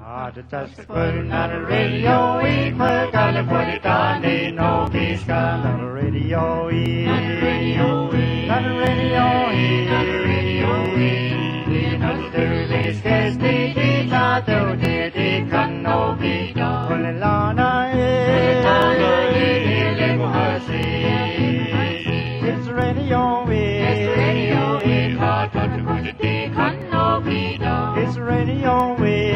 Just putting on the radio, we put on the Puritani, no Vista, on the radio, on the radio, on the radio, on the radio, not to this case, the not to the no Vista, on the Lana, it's radio, hard to put the no Vista, it's radio,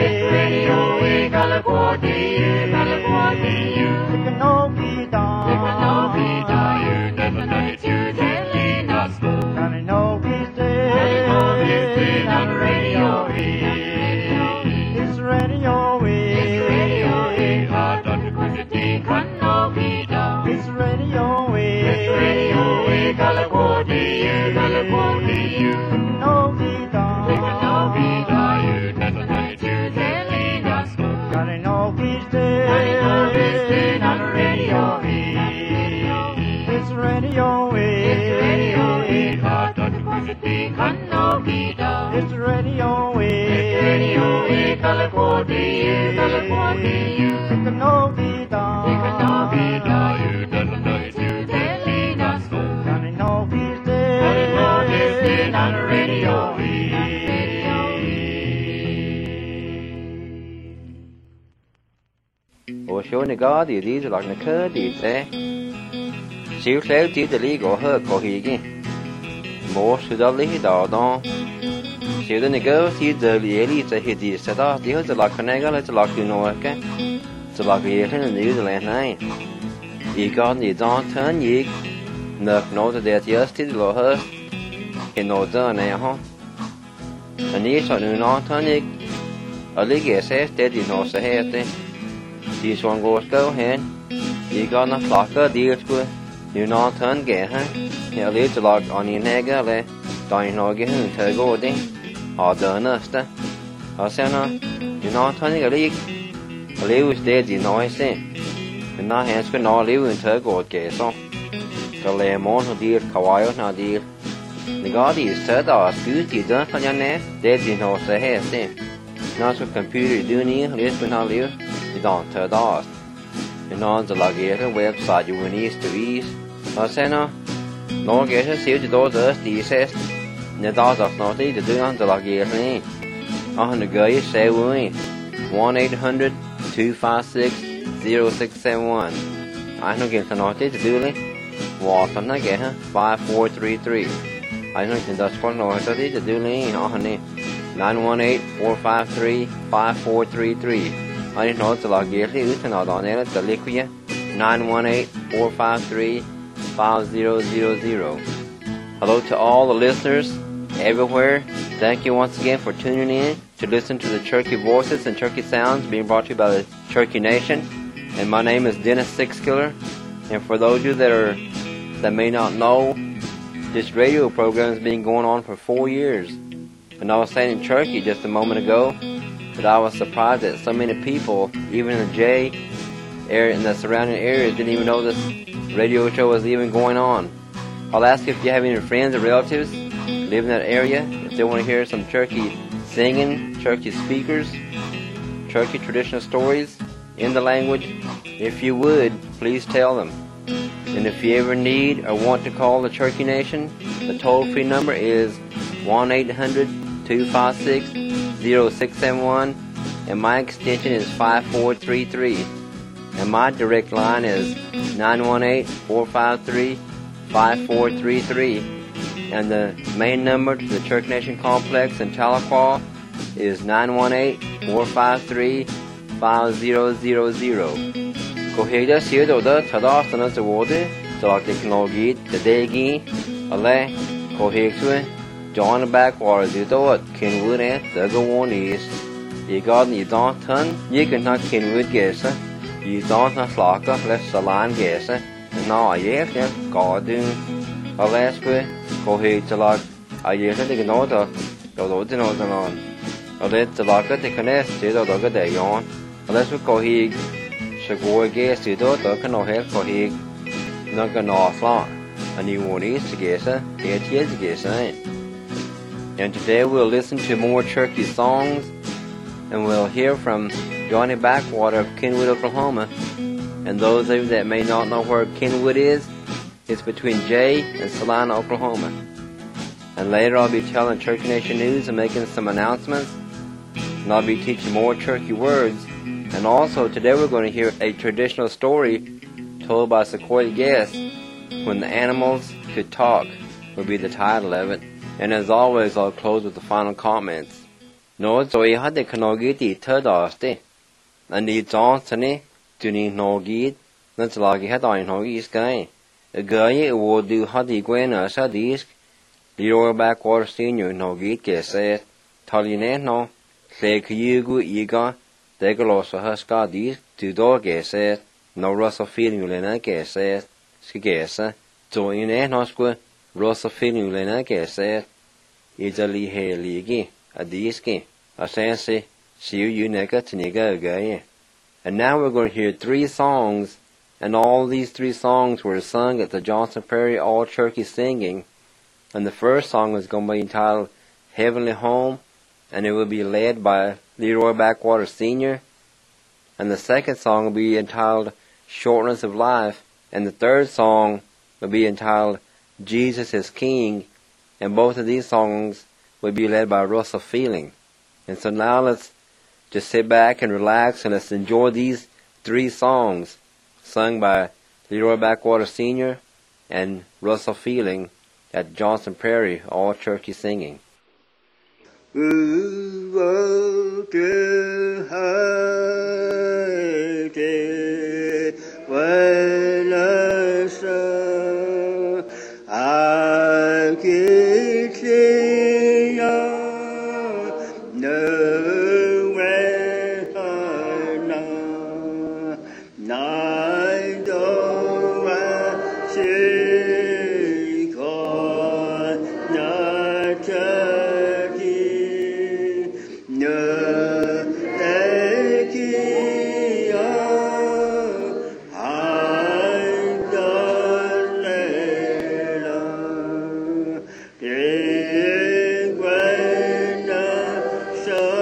California, it can all be done. It can all be done. You never know it's you telling us. And I know he's there. On the radio, it's radio, it's radio. Hard on the quantity can all be done. It's radio, California, California. It can all be done. It can all be done. You never know it's you telling us. Gotta know he's there. On the radio, it's radio, hard on the quantity can no be done. It's radio, California, California. It can no be done. It can no be done. You don't know it's you telling us. Gotta know he's there. On the radio. Og så ne ga de til lag ne kø de se. Siu selv de de lige og hør på hige. Mor så der lige da. Siu de ne gå de de lige til hidi så der de har til lag kanega eller til lag du noget ikke. Så lag vi hen i New Zealand nej. I går ni da tøn jeg nok noget der de også til lo hør. En noget der nej ha. Men I så nu noget tøn jeg. Og lige jeg det de noget så her det. De sådan går skøv hen. De går når flakker de skulle. Nu når tøn gæ her. Jeg lidt til lag an i nægge eller der er noget hen til gå det. Og der næste. Og så når tøn ikke lige. Og leve sted de nøje se. Men når han skal nå leve en til gå gæ så. Så lade morgen og de kawaii når de. Det går de sæt og skyde de der for jeg næ. Det de når så her se. Når så computer i døgnet lidt på når leve. I don't tell us. And on the Lagere website, you will east to east. Sena, no get a seat to those the says. The dogs of not to do on the Lagere. On the guy say we 1-800-256-0671. I don't get to not to do it. Walk on the get 5433. I don't get that's for no to do it on it. 918-453-5433. I didn't know the Lagere ut and on it the liquid 918-453-5000. Hello to all the listeners everywhere. Thank you once again for tuning in to listen to the Cherokee voices and Cherokee sounds being brought to you by the Cherokee Nation. And my name is Dennis Sixkiller. And for those of you that may not know, this radio program has been going on for 4 years. And I was saying in Cherokee just a moment ago that I was surprised that so many people, even in the J area and the surrounding areas, didn't even know this radio show was even going on. I'll ask you if you have any friends or relatives live in that area, if they want to hear some Cherokee singing, Cherokee speakers, Cherokee traditional stories in the language. If you would, please tell them. And if you ever need or want to call the Cherokee Nation, the toll-free number is 1-800-256-0671, and my extension is 5433. And my direct line is 918-453-5433. And the main number to the Cherokee Nation Complex in Tahlequah is 918-453-5000. Koheda sido da tadastana zawode, talk technology, the degi, ale, kohexwe, John Backwater dito at Kenwood at the go on is. You got you don't turn, you can not Kenwood guess, you don't not flock of less salon guess, and now I have them, God do. Alasque, cohe to lock, I yes, I think no the Lodino on. A let the locker the connect, the dog a day on. Unless we cohe, should go against the door, the canoe head cohe, not gonna off long. And you won't eat to guess, it is guess, And today we'll listen to more Cherokee songs and we'll hear from Johnny Backwater of Kenwood, Oklahoma. And those of you that may not know where Kenwood is, it's between Jay and Salina, Oklahoma. And later I'll be telling Turkey Nation News and making some announcements, and I'll be teaching more Turkey words. And also today we're going to hear a traditional story told by Sequoia Guest, When the Animals Could Talk will be the title of it. And as always, I'll close with the final comments. No zoi hade kanogiti tadaste. Ani Johnsoni tuni nogid nanslagi hadai nogi sky. A guy would do hadi gwena sadisk. Leroy Backwater Senior nogid gese. Taline no. Say kuyugu iga. Degalosa huska disk to dog gese. No Russell feeling lena gese. Skigesa. Join in nosqua. Russell feeling lena gese. Italy he ligi. A diski. A sensi. See you nigga to nigga again. And now we're going to hear 3 songs. And all these 3 songs were sung at the Johnson Prairie All Turkey Singing. And the first song is going to be entitled Heavenly Home, and it will be led by Leroy Backwater Sr. And the second song will be entitled Shortness of Life, and the third song will be entitled Jesus is King, and both of these songs will be led by Russell Feeling. And so now let's just sit back and relax, and let's enjoy these 3 songs sung by Leroy Backwater Sr. and Russell Feeling at Johnson Prairie All Turkey Singing. Show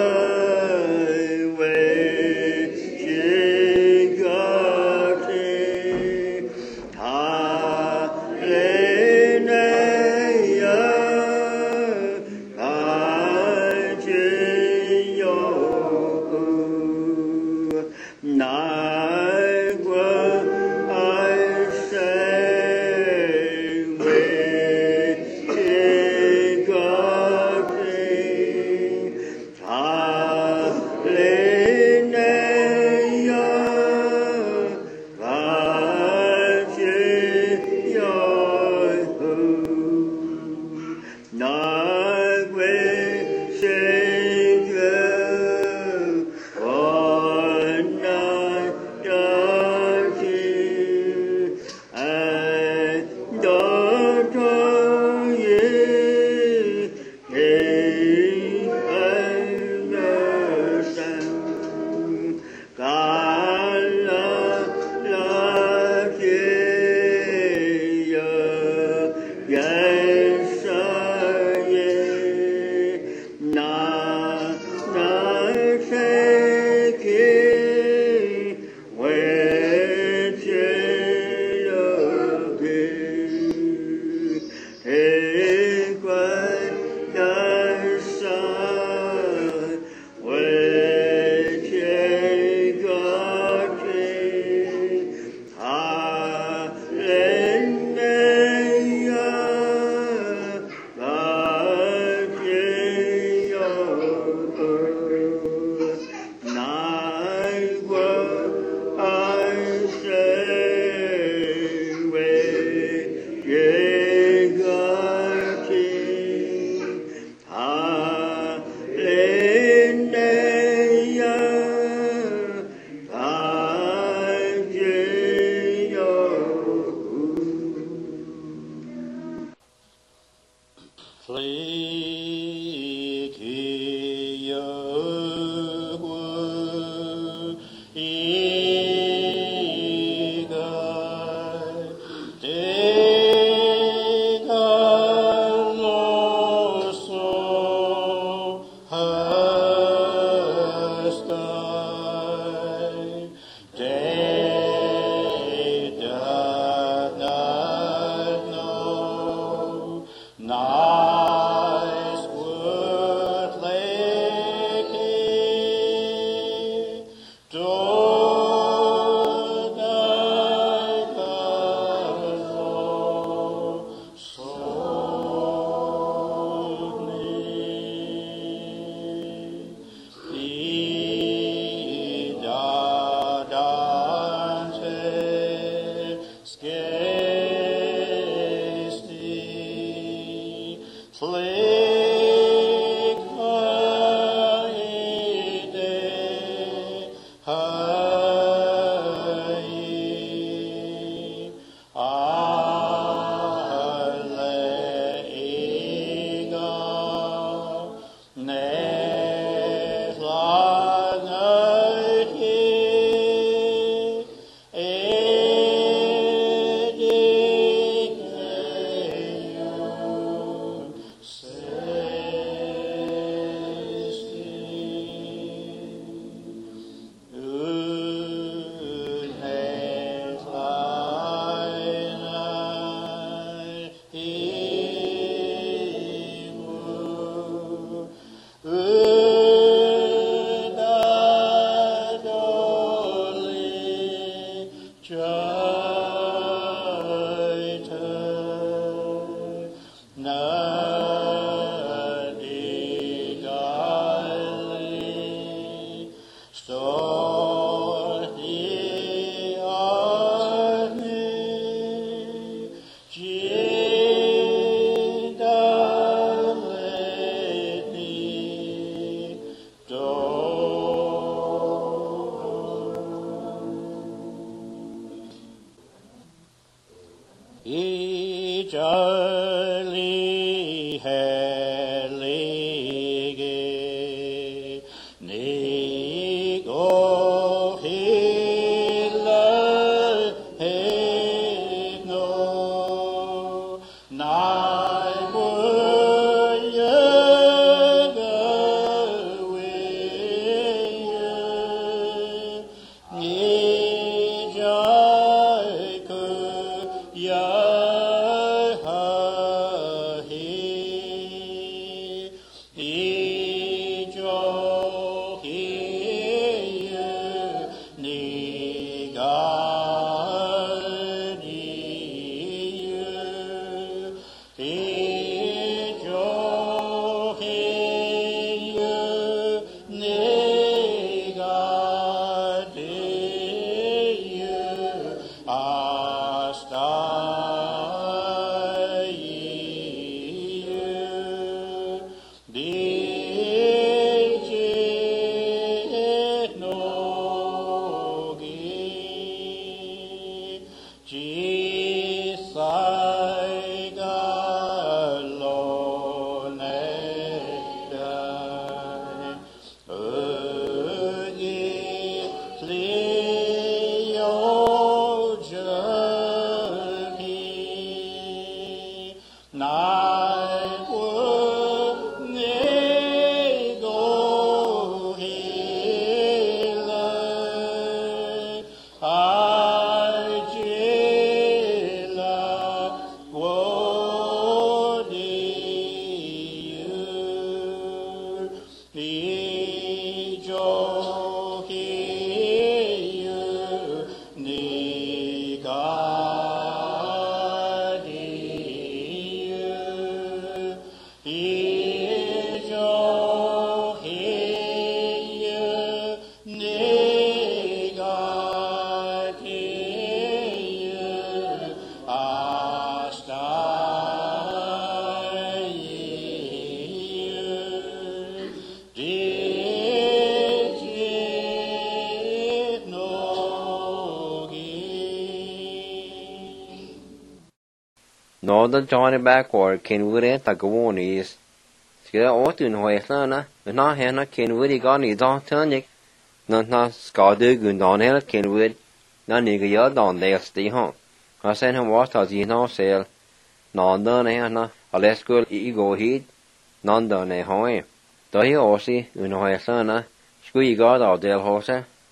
Northern Johnny Backwater Kenwood and Tagawanis. Skida Orton Hoyslana, and not Hannah Kenwood, he got his own tonic. Not Scadu Gundon Hill Kenwood, none nigga yard on there stay home. I sent him what as you know sale. None done Hannah, a less good ego heat, none done a home. Though he also, Hoyslana, school you got out del horse.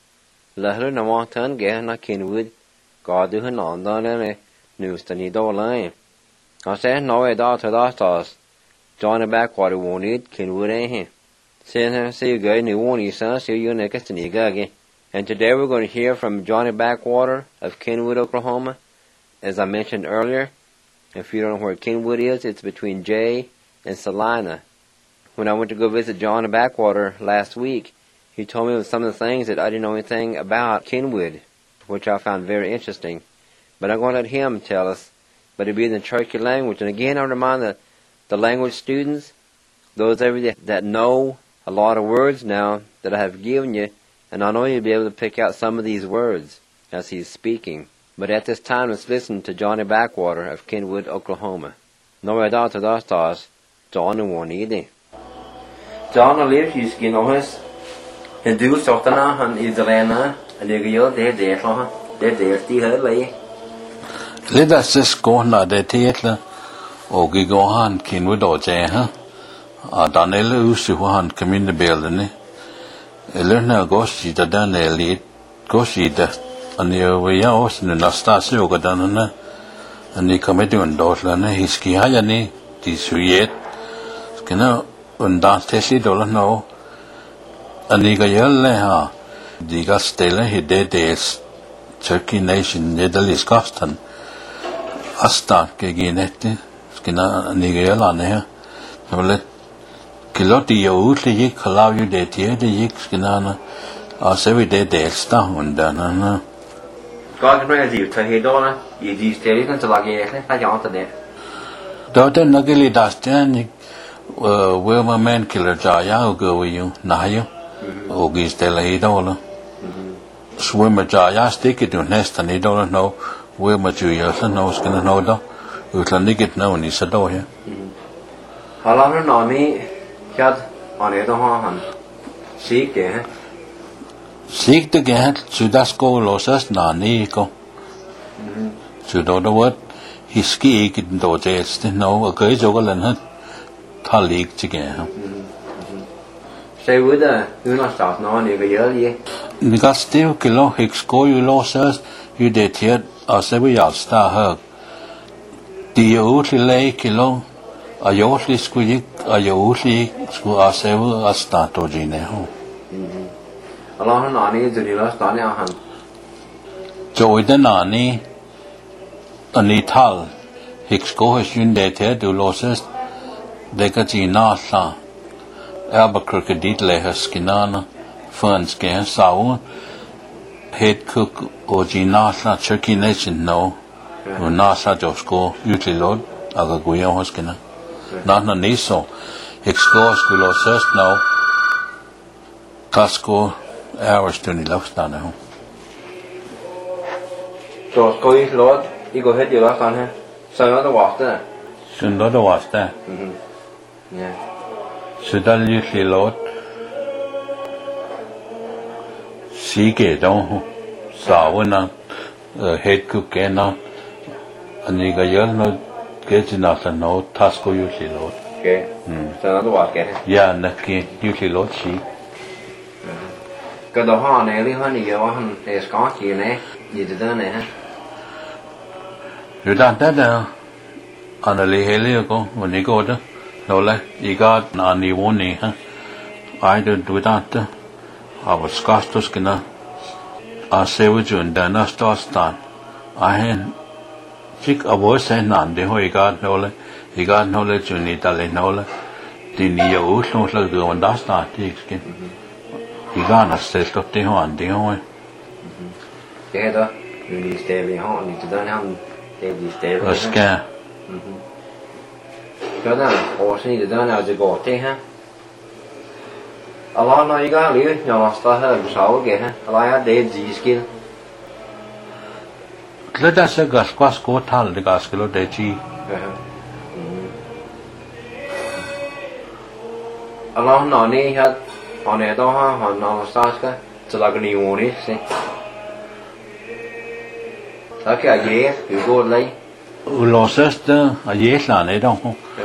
Let her no one turn Gana Kenwood, God do her none done any news to need all line. I said no way down to the stars. Johnny Backwater won't eat Kenwood ain't he? Send him see you guys new one you son, see you next to Nigagi. And today we're going to hear from Johnny Backwater of Kenwood, Oklahoma. As I mentioned earlier, if you don't know where Kenwood is, it's between Jay and Salina. When I went to go visit Johnny Backwater last week, he told me some of the things that I didn't know anything about Kenwood, which I found very interesting. But I'm going to let him tell us. But it'll be in the Cherokee language. And again, I remind the language students, those of you that know a lot of words now that I have given you, and I know you'll be able to pick out some of these words as he's speaking. But at this time, let's listen to Johnny Backwater of Kenwood, Oklahoma. No way down to the stars, Johnny won't eat. John lives his skin on his, and do something on Israel, and you go there, they're still here. Let us just go na de theater or go on Kenwood or Jay, Daniel Usuhan come in the building. Learn a ghost the done a lead, ghost that, and you were yours in the Nastasio Gadana, and the committee on Dotlan, his Kiayani, this yet. Skinner, undan tesi dola no aniga yalle ha diga stella hidedes Turkey nation nedalis kastan asta gegenette skina aniga yalla ne ha Nole kiloti yo utli yik kalaw yu de tie de yik skina a sevi de sta undana Có cái gì thời hiện đó là gì thế nó là cái này ta chọn từ đấy đó tên nó cái li dastan ni Wilma man killer jaya go with you na you ogis de la idola swimmer jaya stick it to nest and idola no Wilma juya so no skina no do utlandigit no ni sa do ya hala nó nói mi chad anh ấy đó han xí cái Seek the get to das go losas na niko. To do the word he ski in do jest no a gay jogalan ha talik chige. Say with the you not start no ni cái gì Ni got still kilo hicks go you losas you did yet a seven yard star her. The utli lay kilo a yosli squeak a yosli sku a seven a start to gene ho. Allah nó nói ni jadi lah start ni han Joy the nani anital hicks go has yun de te do losses de kati nasa Albuquerque dit le haskinana funds ke saw head cook o ginasa Turkey nation no nasa josko utilod aga guya hoskina na niso hicks go has losses no Casco hours to ni lofstana ho so coi lót đi coi hết giờ đó con ha sao nó đâu bỏ thế Sundo do wasta yeah Sudal yusli lot sige do sawana head cook na ani ga yal no kechina sa no tasko yusli lot okay sao nó đâu bỏ cái ya nakki yusli lot si cái đó họ này đi hơn nhiều hơn để có gì này gì từ đó này ha yudan ta da anali hele ko oni ko da no la iga na ni woni ha I don't do that I was castos kina a sevujun da na stan I hen fik avo se nan de ho iga no le juni ta le no la dini yo so la do da sta ti skin iga na se sto te ho an de ho cái đó đi stay họ đi từ đó không đi stay Oska cái đó họ sẽ từ đó nàoจะgọi thế ha Allah nói cái lý nhỏ start hơn sáu cái ha Allah để gì skill Leda se gas quas ko tal de gas kilo de chi Allah nói này ha họ này đó ha họ nói start cáiจะlà cái nhiều này xem đó cái gì cứ gọi lấy Ulosas da a yesla ne do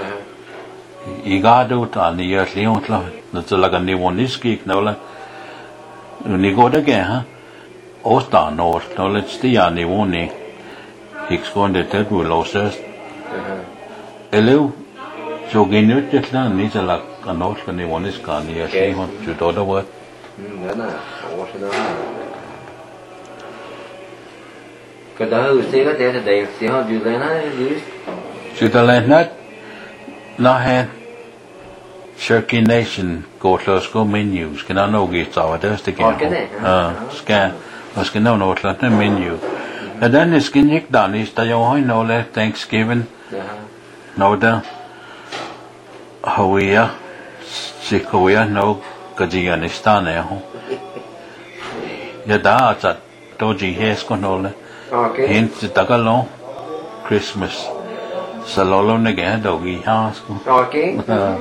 iga do ta ni yes leon tla no tla ni woniski no la ni go da ge ha osta no le stia ni woni hicks go de ted ulosas elu jogenu tla ni tla no ni woniska ni yes leon ju do da wa đó là họ sẽ đó cái đó thì cái đấy thì thì họ dự lên nó dưới Sutherland na hen Turkey nation go to menus can I know get our dust again scan was can no the menu and then is can you done is that you know let Thanksgiving no da Hawaii Sikoya no Kazakhstan ho ya da chat doji hes ko no le hint Tagalog Christmas Salolo ne ge do gi ha sko okay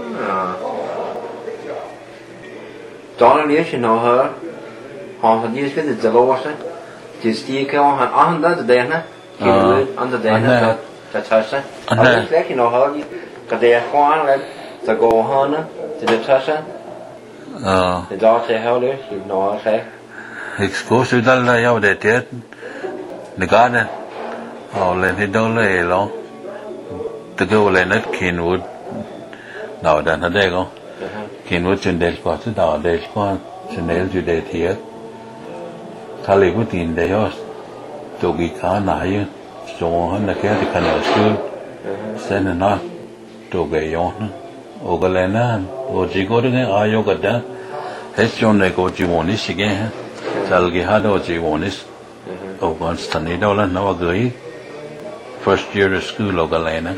đó là chứ nó hả họ thật như cái gì lâu quá chỉ cái họ ăn đó từ đây nè khi ăn từ đây nè chả chả sao ăn cái khi nó hả cái đây khoan lạiจะgo hơn á thì được sao sao thì đó sẽ hao đấy thì nó sẽ Excuse dal la ya de te ne ga ne o le ni do le lo te go le net kin wood no dan ha de go kiến với chân đèn qua thứ đó đèn qua chân đèn chủ đề thiệt thà lấy bút tiền để cho tụi cái cá này cho hắn là cái thì cần ở xưa sẽ là nó tụi cái yếu nữa ở cái này nè ở chỉ có cái ai yêu cái đó hết chỗ này có chỉ muốn đi xí cái sao cái hai đó chỉ muốn đi ở cái sân này đâu là nó gửi first year school ở cái này nè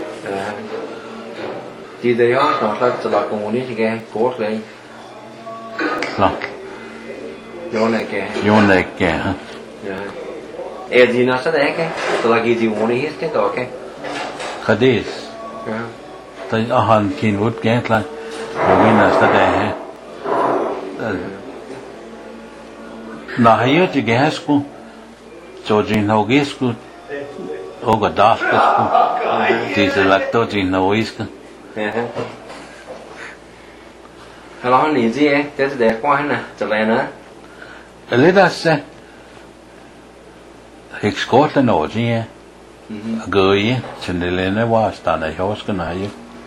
chỉ để họ nó là cùng đi xí cái course này là vô này cái hả gì nó sẽ đấy cái là cái gì muốn đi hết cái đó cái Khadis tại ahan kin wood cái là rồi nó sẽ đấy na hay chứ cái school cho chính học cái school ở cái đó cái school thì sẽ là tôi chính học cái Hello,你这这是在关呢，这来呢？ lấy ra sẽ hít scott lên nổi chứ gửi cho nên lên nó qua start này host cái này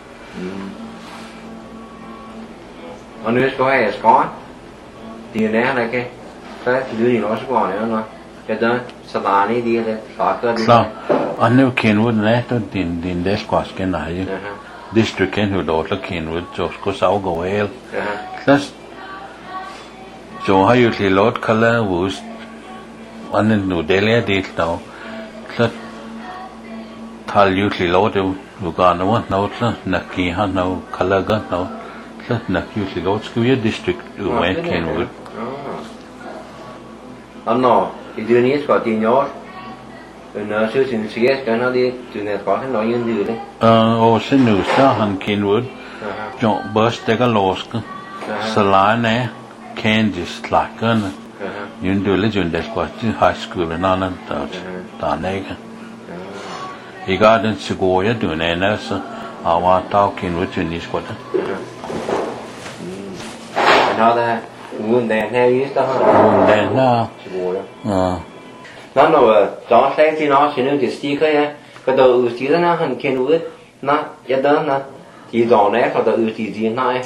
anh nuôi có hay có thì này là cái đứa gì nó sẽ còn nữa nó cái đó sao ta này đi là sao cơ đi sao anh nếu Kenwood này tôi tin để squash cái này district Kenwood đó là Kenwood cho có 6 個 L plus cho hayอยู่ที่รถคันละวูสอันนั้นหนูเดลี่ดีเนาะแล้วถ้าอยู่ที่รถอยู่กันนะว่าเราแล้วนักขี่ฮะเราคันละกันเราแล้วนักอยู่ที่รถก็อยู่ดิสตริกอยู่เวสเคนวูดอันนั้นที่เดือนนี้ก็ตีนยอดเนื้อซื้อสินเสียกันนะดิจุดนี้ก็ให้น้อยยืนอยู่เลยโอ้สิหนูซะหันเคนวูดจอเบิร์สเตก็ลอสก็สลายเนี่ย Kansas likeกันยืนดูเลยจนเด็กกว่าที่ high school นั่นนั่นตอนนี้กันอีกอันสกูยดูเนี่ยนะสิอาว่าเต้ากินวัตถุนิสกุลแล้วแต่เงินแดงแน่ยิ่งต่างแดงน่ะสกูยนั่นเราจอดใช้ที่น้องชิ้นนึงที่สตีก็ยังก็ตัวอื่นที่นั่นหันกินวัตนะยัดเดินนะที่ตอนนี้เขาตัวอื่นที่จีนนั่น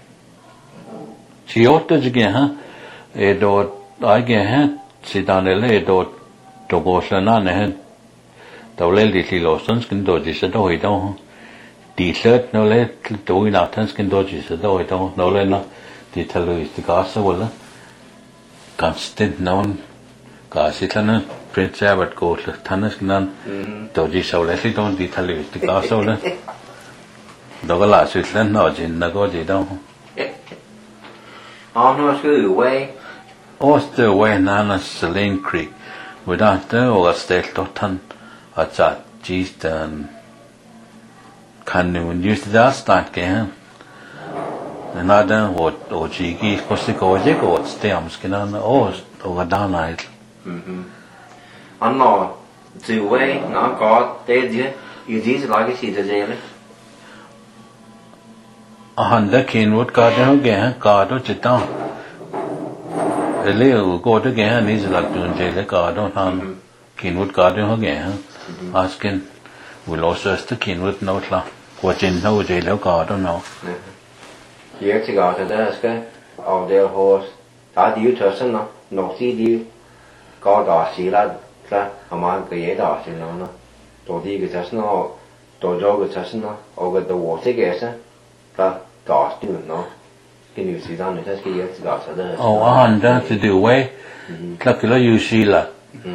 ชีวิตจะเกี่ยฮะโดดอะไรเกี่ยฮะสิตอนนี้เลยโดดตัวโกศลนั่นเนี่ยตัวเล่ดิสิโลสันสกินโดจิสโดยตัวดีเลิศนั่นเลยตัวอีน่าทันสกินโดจิสโดยตัวนั่นเลยนะที่ทะเลที่กาสวะละคอนสแตนต์นั่นกาสิท่านนั้นพรินซ์แอบัดโกศลท่านนั้นสกินนั้นตัวจิสเอาเลยที่ตัวที่ทะเลที่กาสวะละตัวก็ล่าสุดแล้วน่าจินนักก็จีตัว nó cứ way Oster way nana Selene Creek without the or state totan a chat G-stan can you use that start again another what OGG Cosico Jago stamps can on or down night anh nói từ way nó có tê gì gì là cái gì thế này Honda Kenwood got no game, got what you don't. A little go to game is like doing jail, got on him. Kenwood got no game, asking, will also to Kenwood no law. Watching no jail, got on now. Here to go to the desk of their horse. That you person, no see you. Got a sea lad, a man create a sea no. To the guitar no, to jog a chestnut over the water gas. Gas do no. Can you see down? It's actually yes, gas. Oh, and that to do way. Like you see la.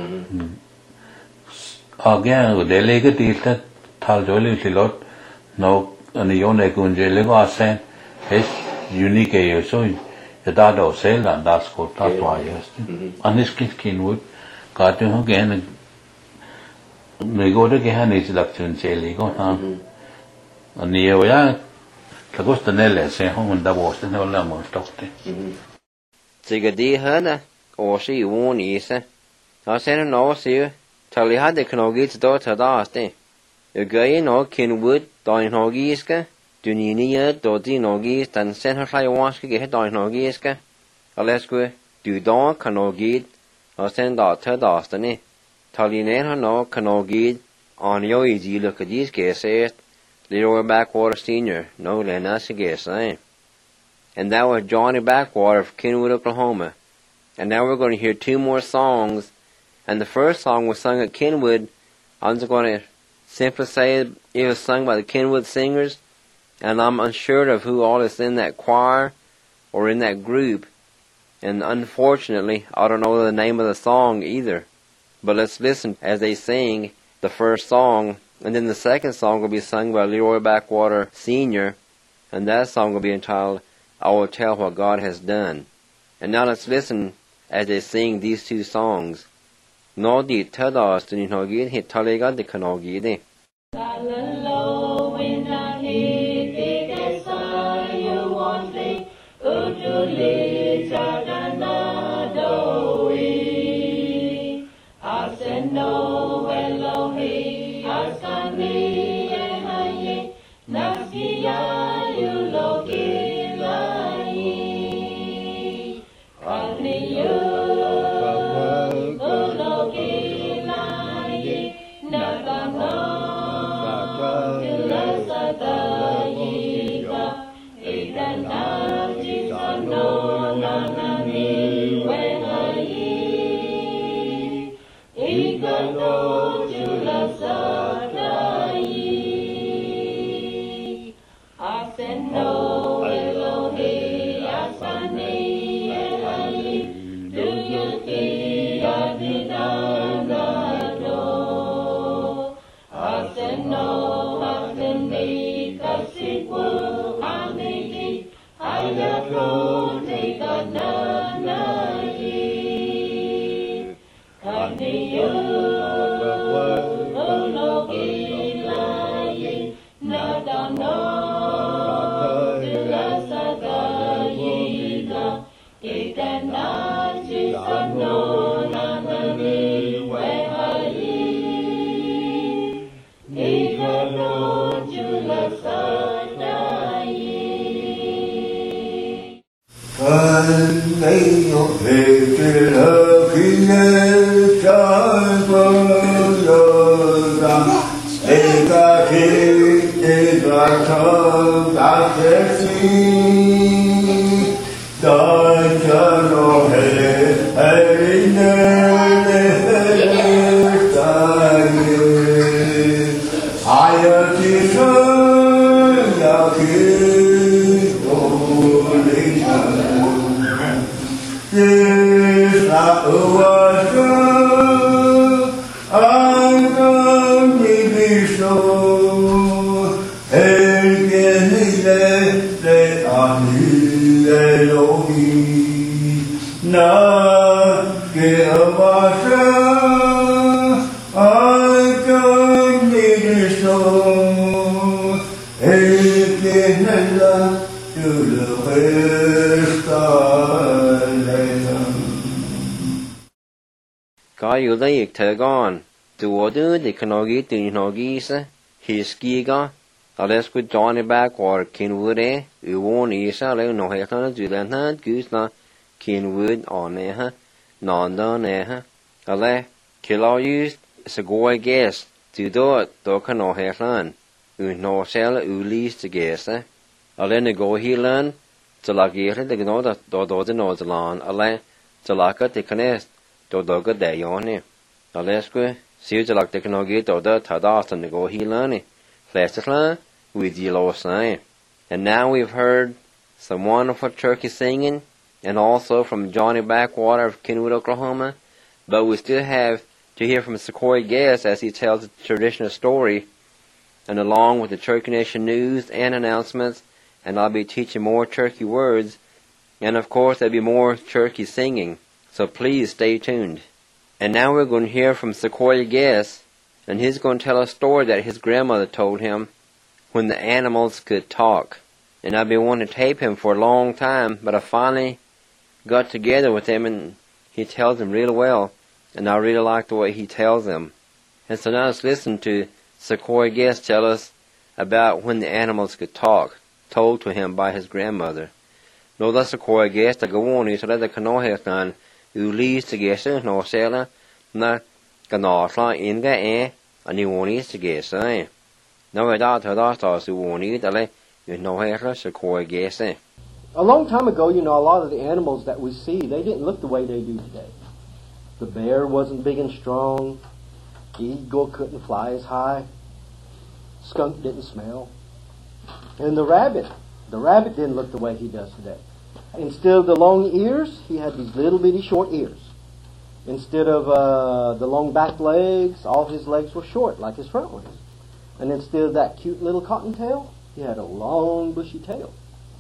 Again, they leg it is that Taljoli lot. No, and the only gunje lego sent his unique so the dado sale and that's called that's why yes. And this skin wood got to again. They go to get his election jelly go on. And the area. Cái gốc này là sẽ không mình đã bỏ sẽ nó là một tốt đấy. Chỉ cái đi hơn à, ở sẽ yêu muốn ý sẽ, nó sẽ nó sẽ, thay vì hai đứa nó nghĩ tới tới đó đấy, cái nó kiến vượt đòi nó nghĩ cái, tuy nhiên nhớ đầu tiên nó nghĩ,但是它来往cái cái đòi nó nghĩ cái, ở cái từ đó nó nghĩ, nó sẽ đó tới đó đấy, thay vì này nó nghĩ, anh yêu gì là cái gì cái sẽ Leroy Backwater Senior, no Lena Sigesa. and that was Johnny Backwater of Kenwood, Oklahoma. And now we're going to hear two more songs, and the first song was sung at Kenwood. I'm just going to simply say it was sung by the Kenwood Singers, and I'm unsure of who all is in that choir or in that group, and unfortunately I don't know the name of the song either. But let's listen as they sing the first song, and then the second song will be sung by Leroy Backwater Sr., and that song will be entitled, I Will Tell What God Has Done. And now let's listen as they sing these two songs. No di tada stuni no gid hit talega de kano gide. Gayuda Tagon, to order the Kanogi to Nogisa, his skiga, unless with Johnny Backwater, Kenwood, who won Isa, no Hekana, Julana, Gusna, Kenwood, on Neha, Nanda Neha, Ale, Kilo used, Sagoy guess, to do it, Dokano Heklan, who no sell, who least to guess, Ale, the go he learn, to la gere, the gnota, the Northern, Ale, to laka, the canest. Doga Dayoni. Alesque, seems like the Kanogi Doda Tadas and the go he learning. Flesisla with yellow sign. And now we've heard some wonderful turkey singing, and also from Johnny Backwater of Kenwood, Oklahoma. But we still have to hear from Sequoia Guest as he tells the traditional story, and along with the Turkey Nation news and announcements, and I'll be teaching more turkey words, and of course there'll be more turkey singing. So please stay tuned. And now we're going to hear from Sequoia Guest, and he's going to tell a story that his grandmother told him when the animals could talk. And I've been wanting to tape him for a long time, but I finally got together with him, and he tells them really well, and I really like the way he tells them. And so now let's listen to Sequoia Guest tell us about when the animals could talk, told to him by his grandmother. No, that's Sequoia Guest, I go on, so let the canoe Ulis to guess no sella, na canasla in ga and you won't eat to guess, No, I doubt her daughter who won't eat, you know her, Sequoia Guess. A long time ago, a lot of the animals that we see, they didn't look the way they do today. The bear wasn't big and strong. The eagle couldn't fly as high. Skunk didn't smell. And the rabbit didn't look the way he does today. Instead of the long ears, he had these little bitty short ears. Instead of the long back legs, all his legs were short, like his front ones. And instead of that cute little cottontail, he had a long bushy tail.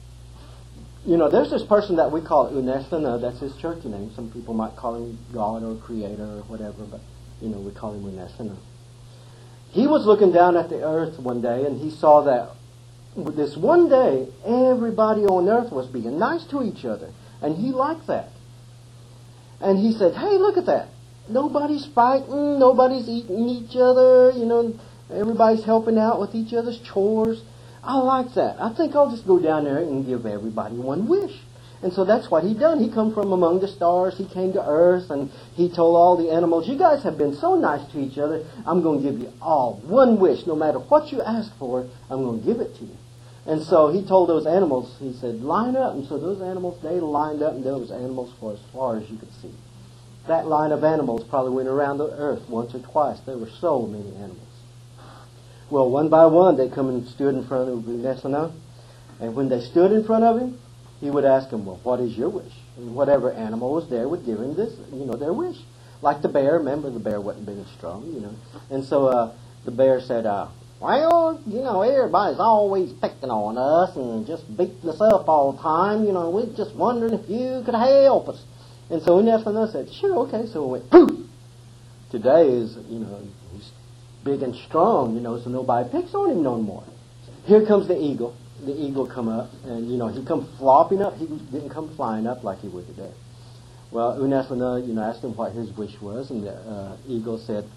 There's this person that we call Unesana. That's his church name. Some people might call him God or Creator or whatever, but, we call him Unesana. He was looking down at the earth one day, and he saw that this one day, everybody on earth was being nice to each other. And he liked that. And he said, hey, look at that. Nobody's fighting. Nobody's eating each other. Everybody's helping out with each other's chores. I like that. I think I'll just go down there and give everybody one wish. And so that's what he done. He come from among the stars. He came to earth, and he told all the animals, you guys have been so nice to each other, I'm going to give you all one wish. No matter what you ask for, I'm going to give it to you. And so he told those animals, he said, line up. And so those animals, they lined up, and there was animals for as far as you could see. That line of animals probably went around the earth once or twice. There were so many animals. Well, one by one, they come and stood in front of Unesana. And when they stood in front of him, he would ask them, well, what is your wish? And whatever animal was there would give him this, their wish. Like the bear. Remember, the bear wasn't big and strong, And so the bear said, well, everybody's always picking on us and just beating us up all the time. We're just wondering if you could help us. And so Unesana said, sure, okay. So it went, poof! Today is, he's big and strong, so nobody picks on him no more. Here comes the eagle. The eagle come up, and, he come flopping up. He didn't come flying up like he would today. Well, Unesana, asked him what his wish was, and the eagle said,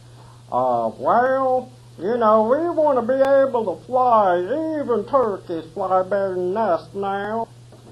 well, we want to be able to fly. Even turkeys fly better than us now.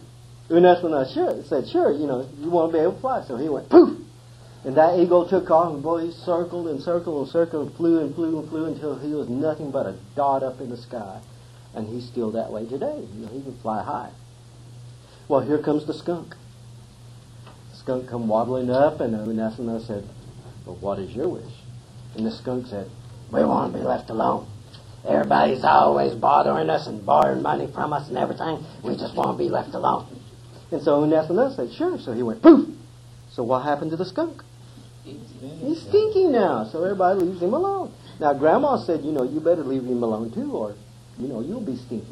Unesana said, sure, you want to be able to fly. So he went, poof! And that eagle took off, and boy, he circled and circled and circled and flew and flew and flew until he was nothing but a dot up in the sky. And he's still that way today. He can fly high. Well, here comes the skunk. The skunk come waddling up, and Unesana said, well, what is your wish? And the skunk said, we want to be left alone. Everybody's always bothering us and borrowing money from us and everything. We just want to be left alone. And so Unesana said, sure. So he went, poof! So what happened to the skunk? He's stinky now, so everybody leaves him alone. Now, Grandma said, you better leave him alone too, or, you'll be stinky.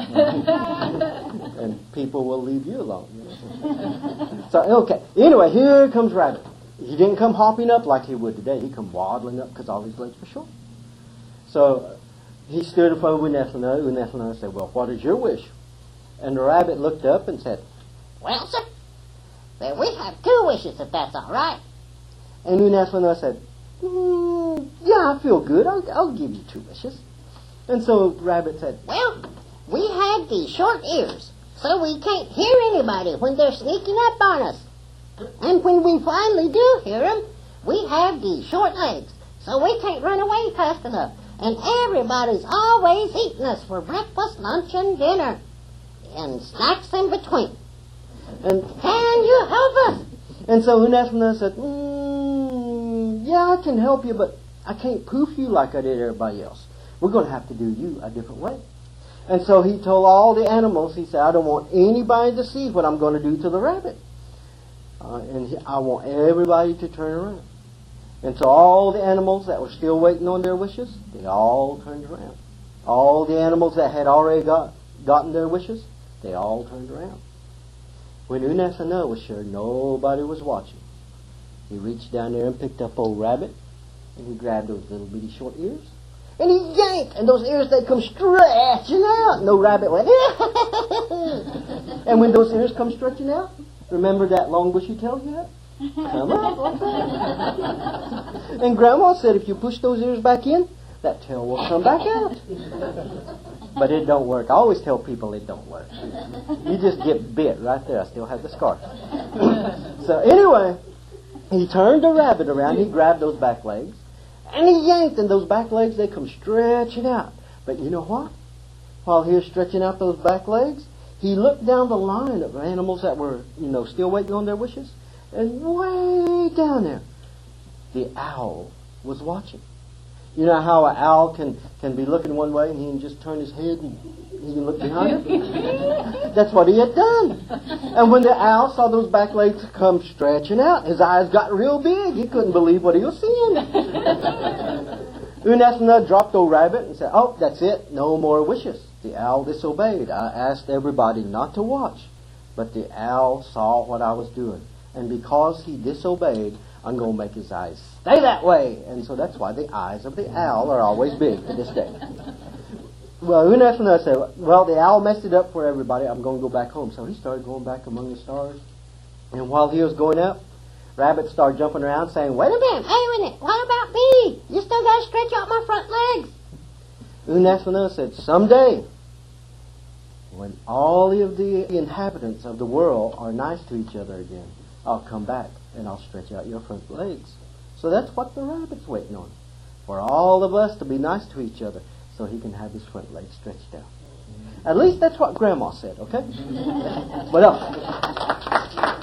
And people will leave you alone. So, okay. Anyway, here comes Rabbit. He didn't come hopping up like he would today. He come waddling up because all his legs were short. So he stood in front of Unesana. Unesana said, well, what is your wish? And the rabbit looked up and said, well, sir, we have 2 wishes, if that's all right. And Unesana said, yeah, I feel good. I'll give you 2 wishes. And so Rabbit said, well, we have these short ears, so we can't hear anybody when they're sneaking up on us. And when we finally do hear them, we have these short legs, so we can't run away fast enough. And everybody's always eating us for breakfast, lunch, and dinner, and snacks in between. And can you help us? And so Unesana said, yeah, I can help you, but I can't poof you like I did everybody else. We're going to have to do you a different way. And so he told all the animals, he said, I don't want anybody to see what I'm going to do to the rabbit. I want everybody to turn around. And so all the animals that were still waiting on their wishes, they all turned around. All the animals that had already gotten their wishes, they all turned around. When Unesana was sure nobody was watching, he reached down there and picked up old Rabbit, and he grabbed those little bitty short ears, and he yanked, and those ears, they come stretching out. And the rabbit went, and when those ears come stretching out, remember that long bushy tail you had? Come up like that. And Grandma said if you push those ears back in, that tail will come back out. But it don't work. I always tell people it don't work. You just get bit right there. I still have the scar. So anyway, he turned the rabbit around. He grabbed those back legs. And he yanked, and those back legs, they come stretching out. But you know what? While he was stretching out those back legs, he looked down the line of animals that were, still waiting on their wishes, and way down there, the owl was watching. You know how an owl can be looking one way and he can just turn his head and he can look behind him? That's what he had done. And when the owl saw those back legs come stretching out, his eyes got real big. He couldn't believe what he was seeing. Unethna dropped old rabbit and said, "Oh, that's it. No more wishes." The owl disobeyed. I asked everybody not to watch, but the owl saw what I was doing. And because he disobeyed, I'm going to make his eyes stay that way. And so that's why the eyes of the owl are always big to this day. Well, Unethna said, well, the owl messed it up for everybody. I'm going to go back home. So he started going back among the stars. And while he was going up, Rabbit started jumping around saying, "Wait a minute, what about me? You still got to stretch out my front legs." Unethna said, "Someday, when all of the inhabitants of the world are nice to each other again, I'll come back and I'll stretch out your front legs." So that's what the rabbit's waiting on. For all of us to be nice to each other so he can have his front legs stretched out. At least that's what Grandma said, okay? What else?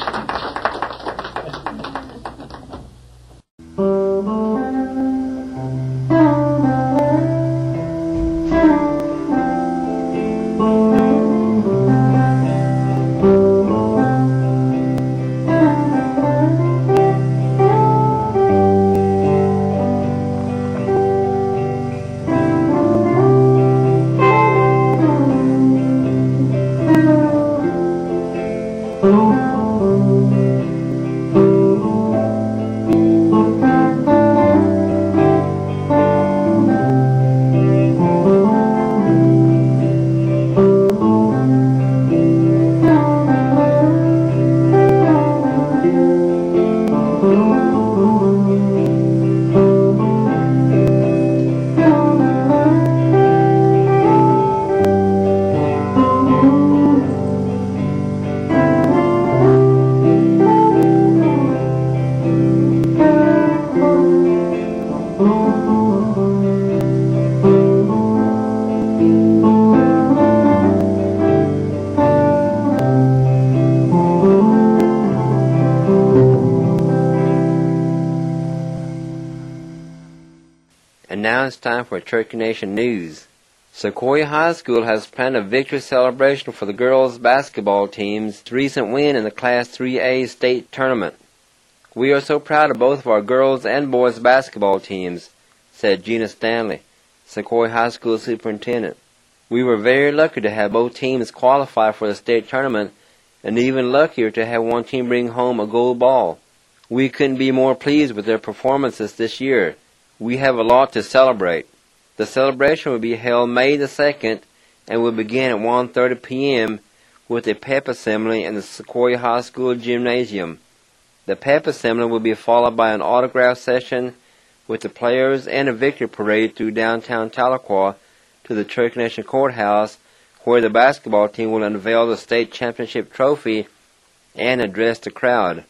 And now it's time for Turkey Nation News. Sequoia High School has planned a victory celebration for the girls' basketball team's recent win in the Class 3A state tournament. "We are so proud of both of our girls' and boys' basketball teams," said Gina Stanley, Sequoia High School superintendent. "We were very lucky to have both teams qualify for the state tournament, and even luckier to have one team bring home a gold ball. We couldn't be more pleased with their performances this year. We have a lot to celebrate." The celebration will be held May the 2nd and will begin at 1:30 p.m. with a pep assembly in the Sequoia High School gymnasium. The pep assembly will be followed by an autograph session with the players and a victory parade through downtown Tahlequah to the Turkey Nation Courthouse, where the basketball team will unveil the state championship trophy and address the crowd.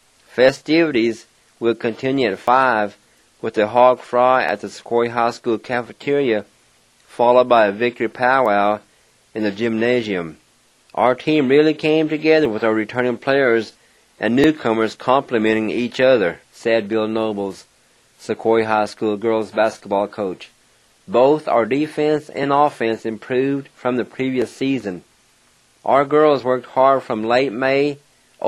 Festivities will continue at 5 with a hog fry at the Sequoia High School cafeteria, followed by a victory powwow in the gymnasium. "Our team really came together with our returning players and newcomers complimenting each other," said Bill Nobles, Sequoia High School girls basketball coach. "Both our defense and offense improved from the previous season. Our girls worked hard from late May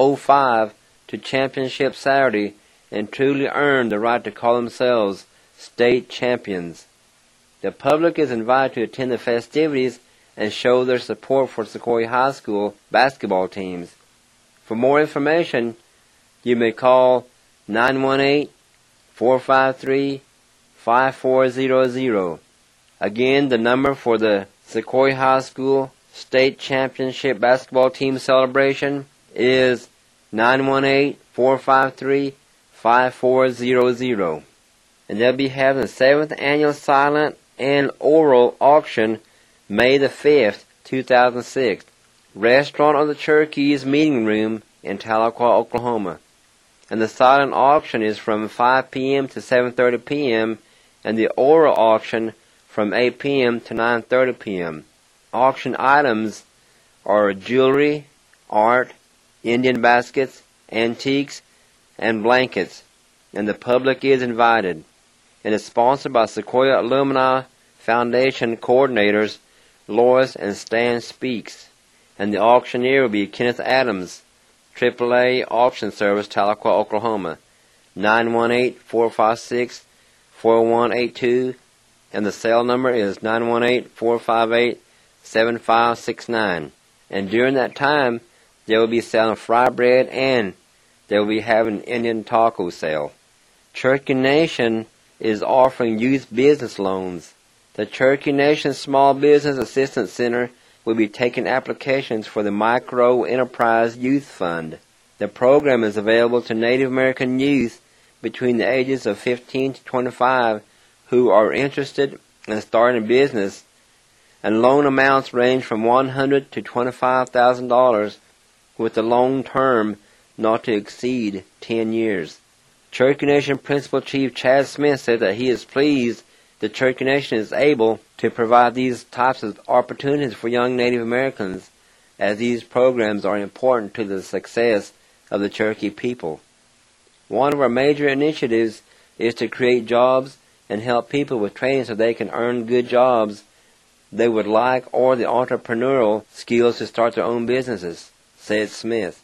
05 to Championship Saturday and truly earned the right to call themselves state champions. The public is invited to attend the festivities and show their support for Sequoia High School basketball teams. For more information, you may call 918-453-5400. Again, the number for the Sequoia High School State Championship basketball team celebration is 918-453-5400. And they'll be having the 7th annual silent and oral auction May the 5th, 2006. Restaurant of the Cherokees Meeting Room in Tahlequah, Oklahoma. And the silent auction is from 5 p.m. to 7:30 p.m. and the oral auction from 8 p.m. to 9:30 p.m. Auction items are jewelry, art, Indian baskets, antiques, and blankets, and the public is invited. It is sponsored by Sequoia Alumni Foundation coordinators Lois and Stan Speaks, and the auctioneer will be Kenneth Adams, AAA Auction Service, Tahlequah, Oklahoma, 918-456-4182, and the cell number is 918-458-7569. And during that time, they will be selling fry bread and they will be having an Indian taco sale. Cherokee Nation is offering youth business loans. The Cherokee Nation Small Business Assistance Center will be taking applications for the Micro Enterprise Youth Fund. The program is available to Native American youth between the ages of 15 to 25 who are interested in starting a business, and loan amounts range from $100,000 to $25,000 with the loan term not to exceed 10 years. Cherokee Nation Principal Chief Chad Smith said that he is pleased the Cherokee Nation is able to provide these types of opportunities for young Native Americans, as these programs are important to the success of the Cherokee people. One of our major initiatives is to create jobs and help people with training so they can earn good jobs they would like or the entrepreneurial skills to start their own businesses, said Smith.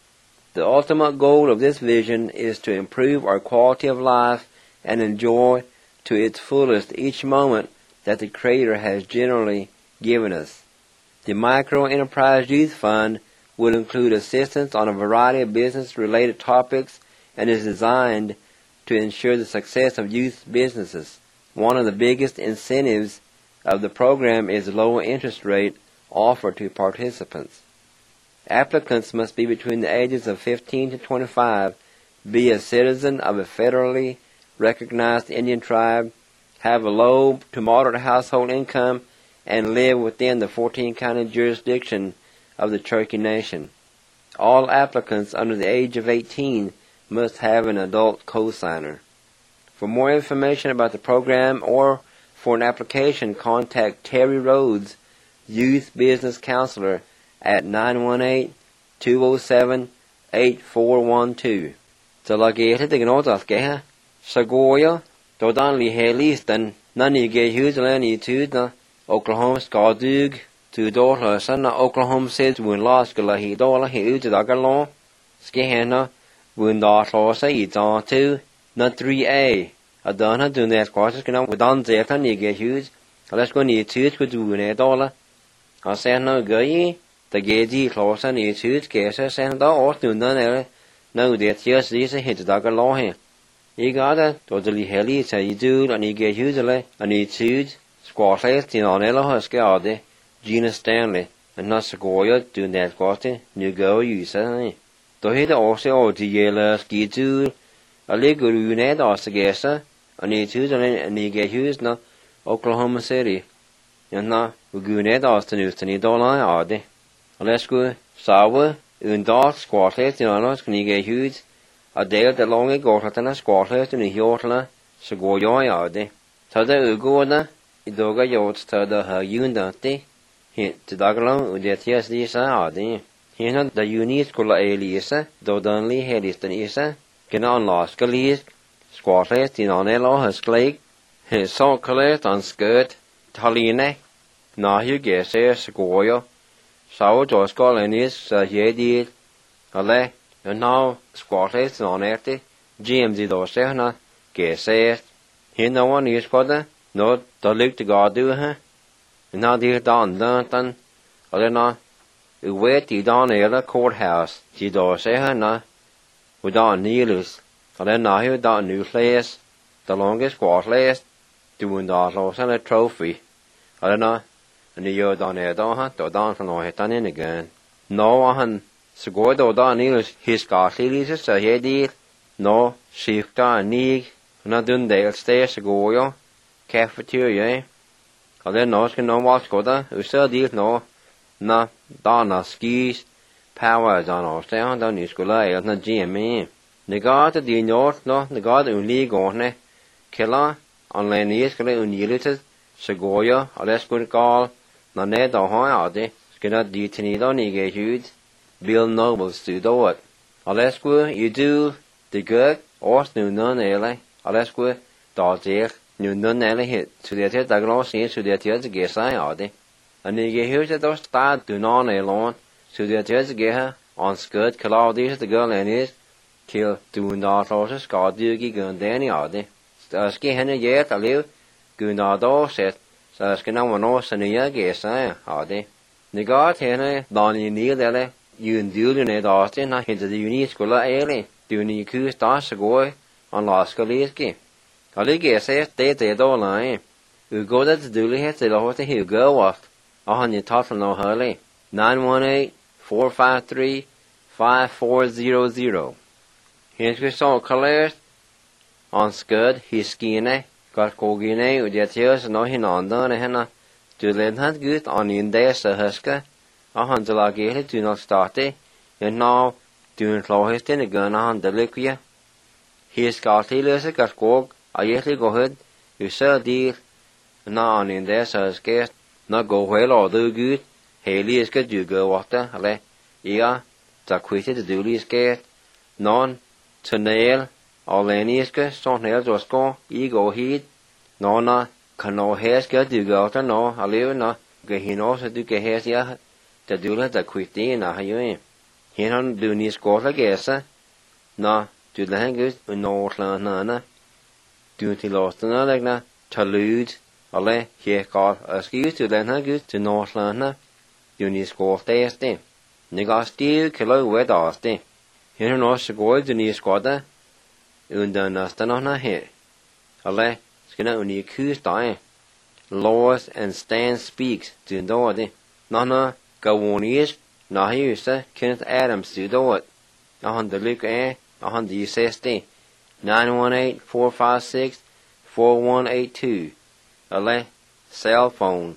The ultimate goal of this vision is to improve our quality of life and enjoy to its fullest each moment that the Creator has generally given us. The Micro Enterprise Youth Fund will include assistance on a variety of business-related topics and is designed to ensure the success of youth businesses. One of the biggest incentives of the program is the lower interest rate offered to participants. Applicants must be between the ages of 15 to 25, be a citizen of a federally recognized Indian tribe, have a low to moderate household income, and live within the 14-county jurisdiction of the Cherokee Nation. All applicants under the age of 18 must have an adult cosigner. For more information about the program or for an application, contact Terry Rhodes, Youth Business Counselor, at 918-207-8412. Så lagerte det gnåtas geha. Sagoya, dodan li helistan, nani ge huslan I tudna, Oklahoma skadug, to dollar sana Oklahoma says when lost la he dollar he udagalon, skehena, when dollar say it's on to, not 3A. Adana doing that quarters can with on zeta ni ge hus, let's go need to with $1 dollar. I said no gay. The gauge close and it's huge cases and the autumn none no that just this hit dog along here. You got a totally helly say you do and you get usually and it's huge squashes in on Ella Huscade, Gina Stanley, and not Sequoia doing that quality, new girl you say. Though he also the yellow ski do a legal unit or sagessa and it's usually and you get used now Oklahoma City. And now we go net Austin Houston dollar are they. Let's go sour in dark squatters in honors can you get huge a day the long ago than a squatters in the Yortla so go your yard. So the Ugona it doga yachts to the her unity hit to Dagalon with the TSD side. Here not the unit school Elisa, though Dunley head is the Isa, can on lost Galis, squatters in on Elo her sklake, his salt colors on skirt, Taline, now you guess here Sequoia. So George Collin is here did ale and now squatters on it James did also na guess it here no one is got no the look to God do her and now they're done done or na we wait the down the courthouse she does say her na we don't needles or then now here down new place the longest squatters doing the loss and a trophy or na and the year down there, down from our head in again. No, so go down English, his Scotty, so he did. No, shifta and nig, not doing the stairs to go, yo, cafeteria, or then no, can no watch go there, we still did no, na, down skis, powers on our stand down in school, not GME. The guard at the north, no, the guard only gone, killer, on land is going to unlimited, Segoya, or let's go to call. Nó nè tàu hỏi ở đi, Skynna ditinido nige hud, Bill Nobles du doet. Alesque you do the gug, os nu nun ele, alesque da zeg nu nun ele hit, so that it agnos in so that it gesai ade. And nige hud dos stad do non elon, so that it geha on scud Claudius the girl and is, kill do not losses god dugi gun dani ade. Ski henne yet a live, gunado set, så skal nå nå så nye gesai ade. Negat henne dani nidele, Yun dulen er dagen na hinter de uniskola ele, duni kus da så går an laskaliski. Allige se det dolai. U goda de dulighet til at det hugo wacht. Og han je tatt no hurley. 918-453-5400. Hinske så kalert an skud hiskine got kogine og det tjøs no hinanden henne. Du len hat gut an inde så huske. Og han til at gælde du nok starte, en nav du en kloghed denne gønne han der lykkige. Her skal til løse godt skog, og jætlig gå hød, jo så dyr, når han en der så skært, når gå hele og du gud, hele skal du gå vågte, eller, ja, der kvitte det dulige skært, når tunnel, og læniske, sådan her du skår, I går hit, når kan nå her skal du gå til nå, og leve når, gå hen også, du kan her sige, der duler der kvitte na hayo. Hen han du ni skåla gæsa. Na, du lader gud og norslana. Du til lostana legna talud, alle her går og skive du lader gud til norslana. Du ni skåla dæste. Nigas stiv kilo wedaste. Hen han også går du ni skåda. Under nastana her. Alle skina uni kustai. Laws and stand speaks du dåde. Nana Gawonies, Nahiusa, Kenneth Adams do it. A hundred Luke A, 160. 918-456-4182. Ale, cell phone,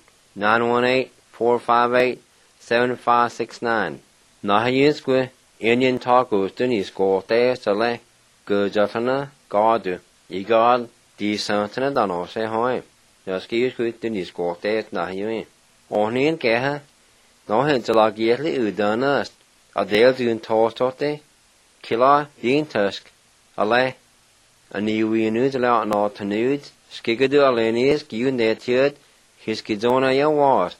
918-458-7569. Nahiusque, Indian tacos, Dunis Gorte, Sale, Gujatana, Gardu. God, de Santana Dano, say hi. Just give you Dunis Gorte, Nahiuin. Ornien Gaha. Nå hen til at gjerlig uddannet, og del du en tårstotte, killa din tøsk, alle, og ni ugen udlært nå til nød, skikker du alene giv nedtjød, hiskidona jeg varst.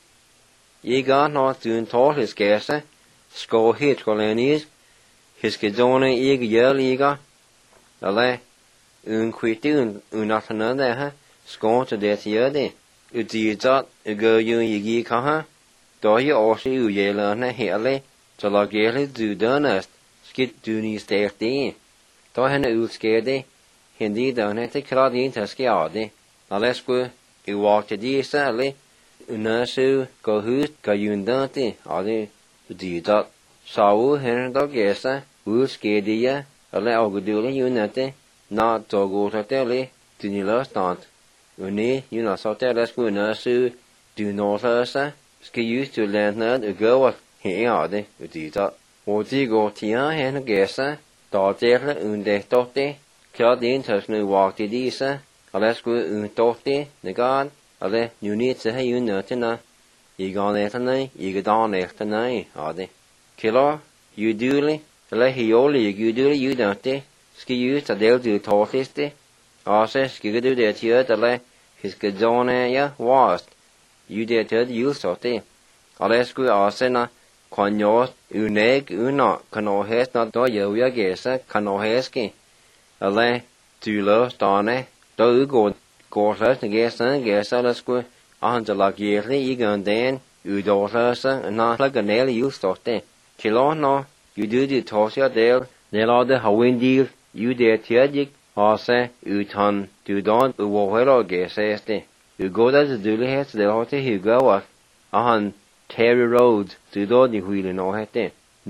I gør nå du en tårtskæse, skå hit alene, hiskidona ikke gjør ligger, alle, un kvitte unattenede der, skå til det gjør det, udgivet, gør jo ikke kaha, da jeg også ujælerne herlig, så la gælde du dønnest, skidt du ni stært det. Da henne udskæde, hindi dønne til klart ind til skæde. Når jeg skulle uvagte disse, eller undersøg gå hus, gå jundante, og det dydet. Så henne da gæse, udskæde jeg, eller afgudule jundante, når da går til det, eller du ni løstant. Unni, junasat jeg skulle undersøg, du nåløse, skal just til landet og gå her af det, uddyder. Og de går til henne gæse, da dele undægtotte, klart indtøsne vagte disse, og lad skulle undåtte, negan, og lad nu ned til her nøttene, I går nætterne, ikke dagen nætterne af det. Killer, judule, eller hiole, judule, judante, skal just at dele du tårtiste, og så skal du det til at lade, skal zone ja, varst. Judetet julsotte. Alle skulle asena kanjos uneg una kanohes na da jøya gese kanoheski. Alle tylo stane da ugår gårdløsne gese alle skulle ahanjala gjerli I gønden udårløse na laganele julsotte. Kilo no jududi tosja del nelade hawindil judetet ase utan dudan uvohelo gese este. Ugoda til dulighet til det hårde hygge og han Terry Road til dårlig hvile nå hette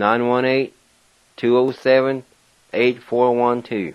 918-207-8412.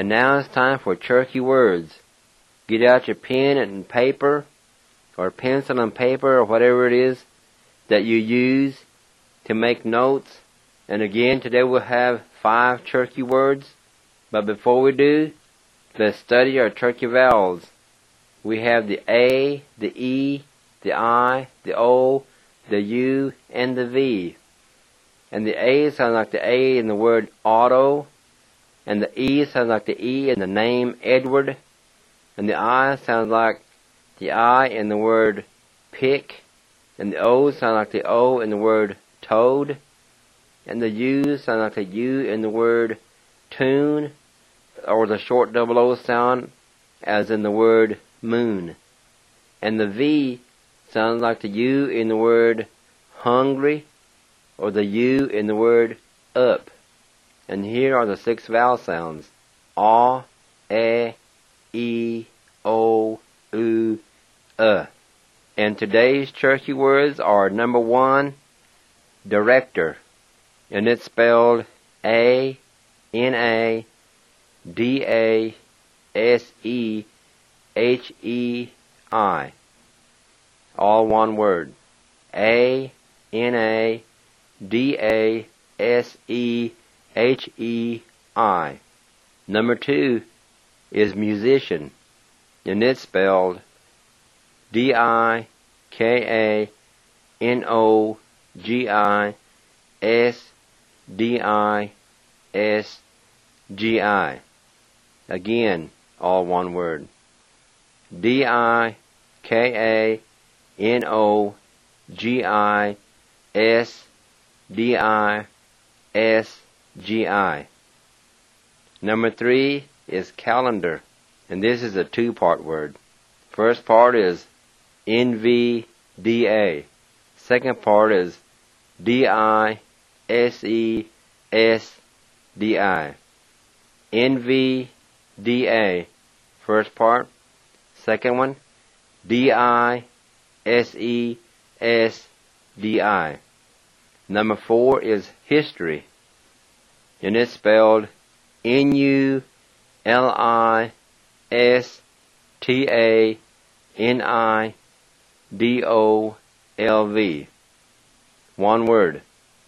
And now it's time for Cherokee words. Get out your pen and paper, or pencil and paper, or whatever it is that you use to make notes. And again, today we'll have 5 Cherokee words. But before we do, let's study our Cherokee vowels. We have the A, the E, the I, the O, the U, and the V. And the A sounds like the A in the word auto, and the E sounds like the E in the name Edward, and the I sounds like the I in the word pick, and the O sounds like the O in the word toad, and the U sounds like the U in the word tune, or the short double O sound as in the word moon. And the V sounds like the U in the word hungry, or the U in the word up. And here are the 6 vowel sounds: A, E, O, U, And today's Cherokee words are number 1, director. And it's spelled A-N-A-D-A-S-E-H-E-I. All one word. A-N-A-D-A-S-E-H-E-I. Number 2 is musician, and it's spelled D-I-K-A-N-O-G-I-S-D-I-S-G-I. Again, all one word. D-I-K-A-N-O-G-I-S-D-I-S-G-I. Number 3 is calendar, and this is a 2-part word. First part is N-V-D-A. Second part is D-I-S-E-S-D-I. N-V-D-A. First part. Second one, D-I-S-E-S-D-I. Number 4 is history, and it's spelled N-U-L-I-S-T-A-N-I-D-O-L-V. One word.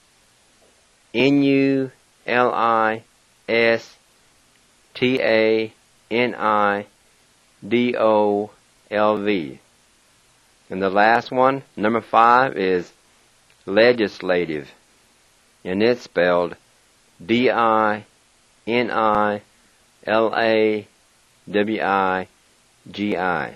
N-U-L-I-S-T-A-N-I-D-O-L-V. And the last one, number 5, is legislative, and it's spelled D-I-N-I-L-A-W-I-G-I.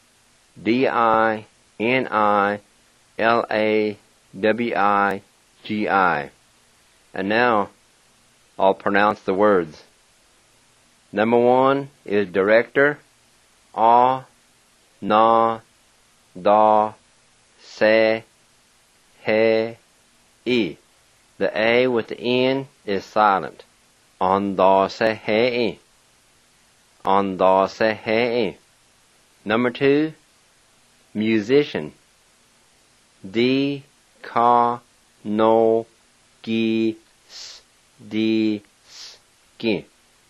D-I-N-I-L-A-W-I-G-I. And now, I'll pronounce the words. Number 1 is director. A, na, da, se, he, e. The A with the N is silent. On, da, se, he, e. On, da, se, he, e. Number 2, musician. D, ka, no, gi, s, di, ski.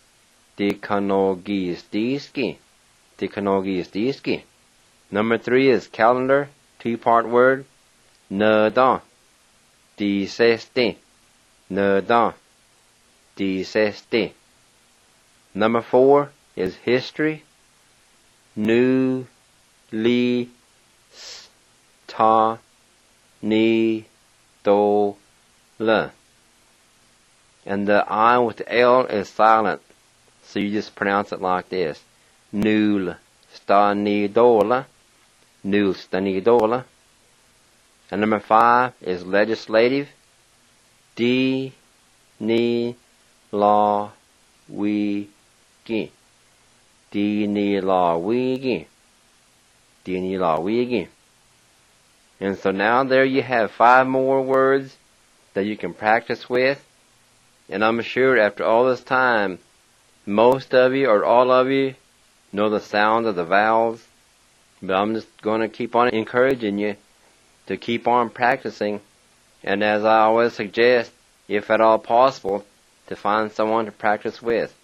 Dikanogis-diski. Dikanogis-diski. Number 3 is calendar, 2-part word. Nada. Disesti. Nada. Disesti. Number 4 is history. Nu, li, s, ta, ni, do, la. And the I with the L is silent, so you just pronounce it like this. Nul stanidola. Nul stanidola. And number 5 is legislative. D, ni, la, we, gi. D, ni, la, we, gi. D, ni, la, we, gi. And so now there you have 5 more words that you can practice with. And I'm sure after all this time, most of you or all of you know the sound of the vowels. But I'm just going to keep on encouraging you to keep on practicing. And as I always suggest, if at all possible, to find someone to practice with.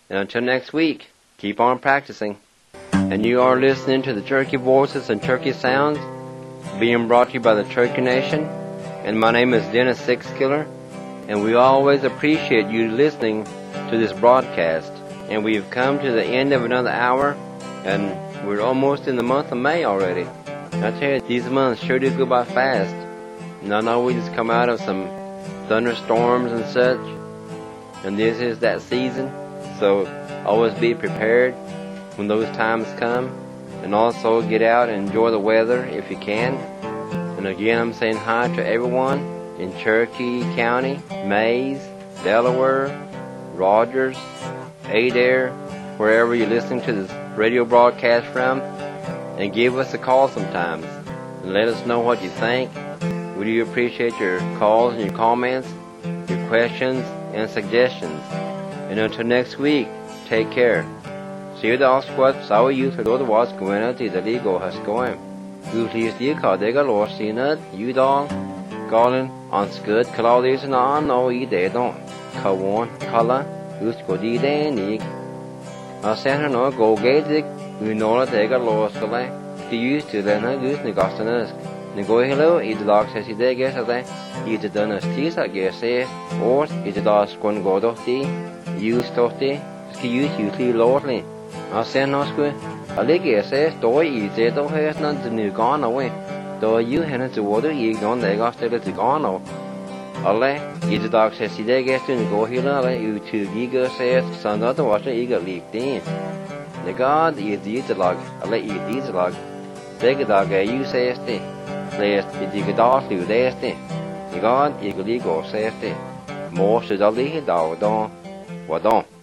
And until next week, keep on practicing. And you are listening to the Turkey Voices and Turkey Sounds, being brought to you by the Turkey Nation. And my name is Dennis Sixkiller, and we always appreciate you listening to this broadcast. And we have come to the end of another hour, and we're almost in the month of May already. I tell you, these months sure do go by fast. And I know we just come out of some thunderstorms and such, and this is that season, so always be prepared when those times come, and also get out and enjoy the weather if you can. And again, I'm saying hi to everyone in Cherokee County, Mays, Delaware, Rogers, Adair, wherever you're listening to this radio broadcast from, and give us a call sometimes and let us know what you think. We do appreciate your calls and your comments, your questions and suggestions. And until next week, take care. See you the squat, sour youth for the was going out to the legal has going. You please the call they got lost in it, you dog, Garland, on scud, Claudius and on no e they don't. Kawan, color, use go de day. I sent her no go get it, you know that they got lost the way. The used to then her goose negostinus. Go hello, the dog says he did guess that he's done a steez, I guess, or is the dog's going to go to the use to the ski use usually lordly. I send no squid. I like it says, do you say, don't have none to new gone away. Do you hand to water, you don't they got to gone away. Alle, the dog says he did guess to go hello, you two eager says, son of the water eager leaked in. The god, you did the log, I let you eat the log. Take a dog, you says, Lest I dig dag slu læste. I går, I går lige gå sæste. Mor, så der lige dag, var